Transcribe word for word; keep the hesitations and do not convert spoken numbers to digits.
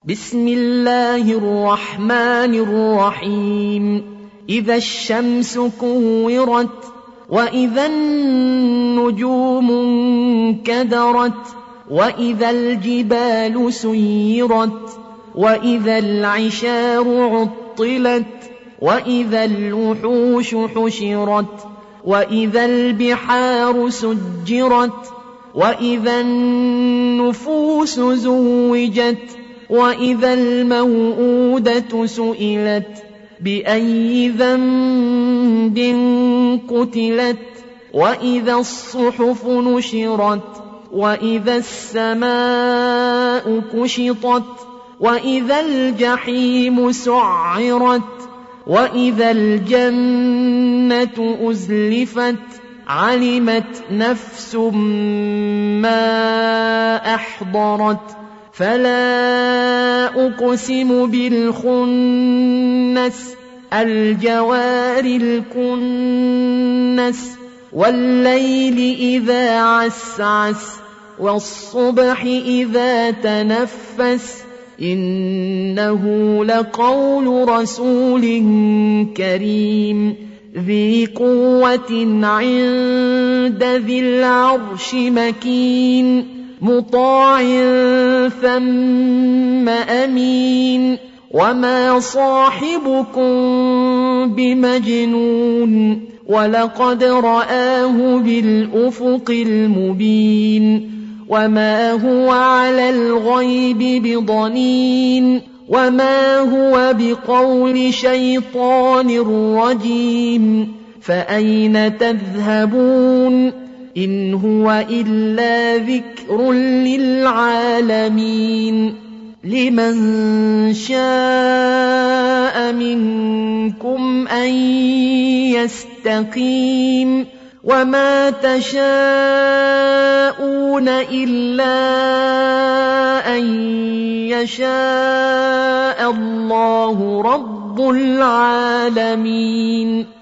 بسم الله الرحمن الرحيم إذا الشمس كورت وإذا النجوم انكدرت وإذا الجبال سيرت وإذا العشار عطلت وإذا الوحوش حشرت وإذا البحار سجرت وإذا النفوس زوجت وإذا الموءودة سئلت بأي ذنب قتلت وإذا الصحف نشرت وإذا السماء كشطت وإذا الجحيم سعرت وإذا الجنة أزلفت علمت نفس ما أحضرت فلا أقسم بالخنس الجوار الكنس والليل إذا عسعس والصبح إذا تنفس إنه لقول رسول كريم ذي قوة عند ذي العرش مكين مطاع ثم أمين وما صاحبكم بمجنون ولقد رآه بالأفق المبين وما هو على الغيب بضنين وما هو بقول شيطان رجيم فأين تذهبون إن هو إلا ذكر للعالمين لمن شاء منكم أن يستقيم وما تشاءون إلا أن يشاء الله رب العالمين.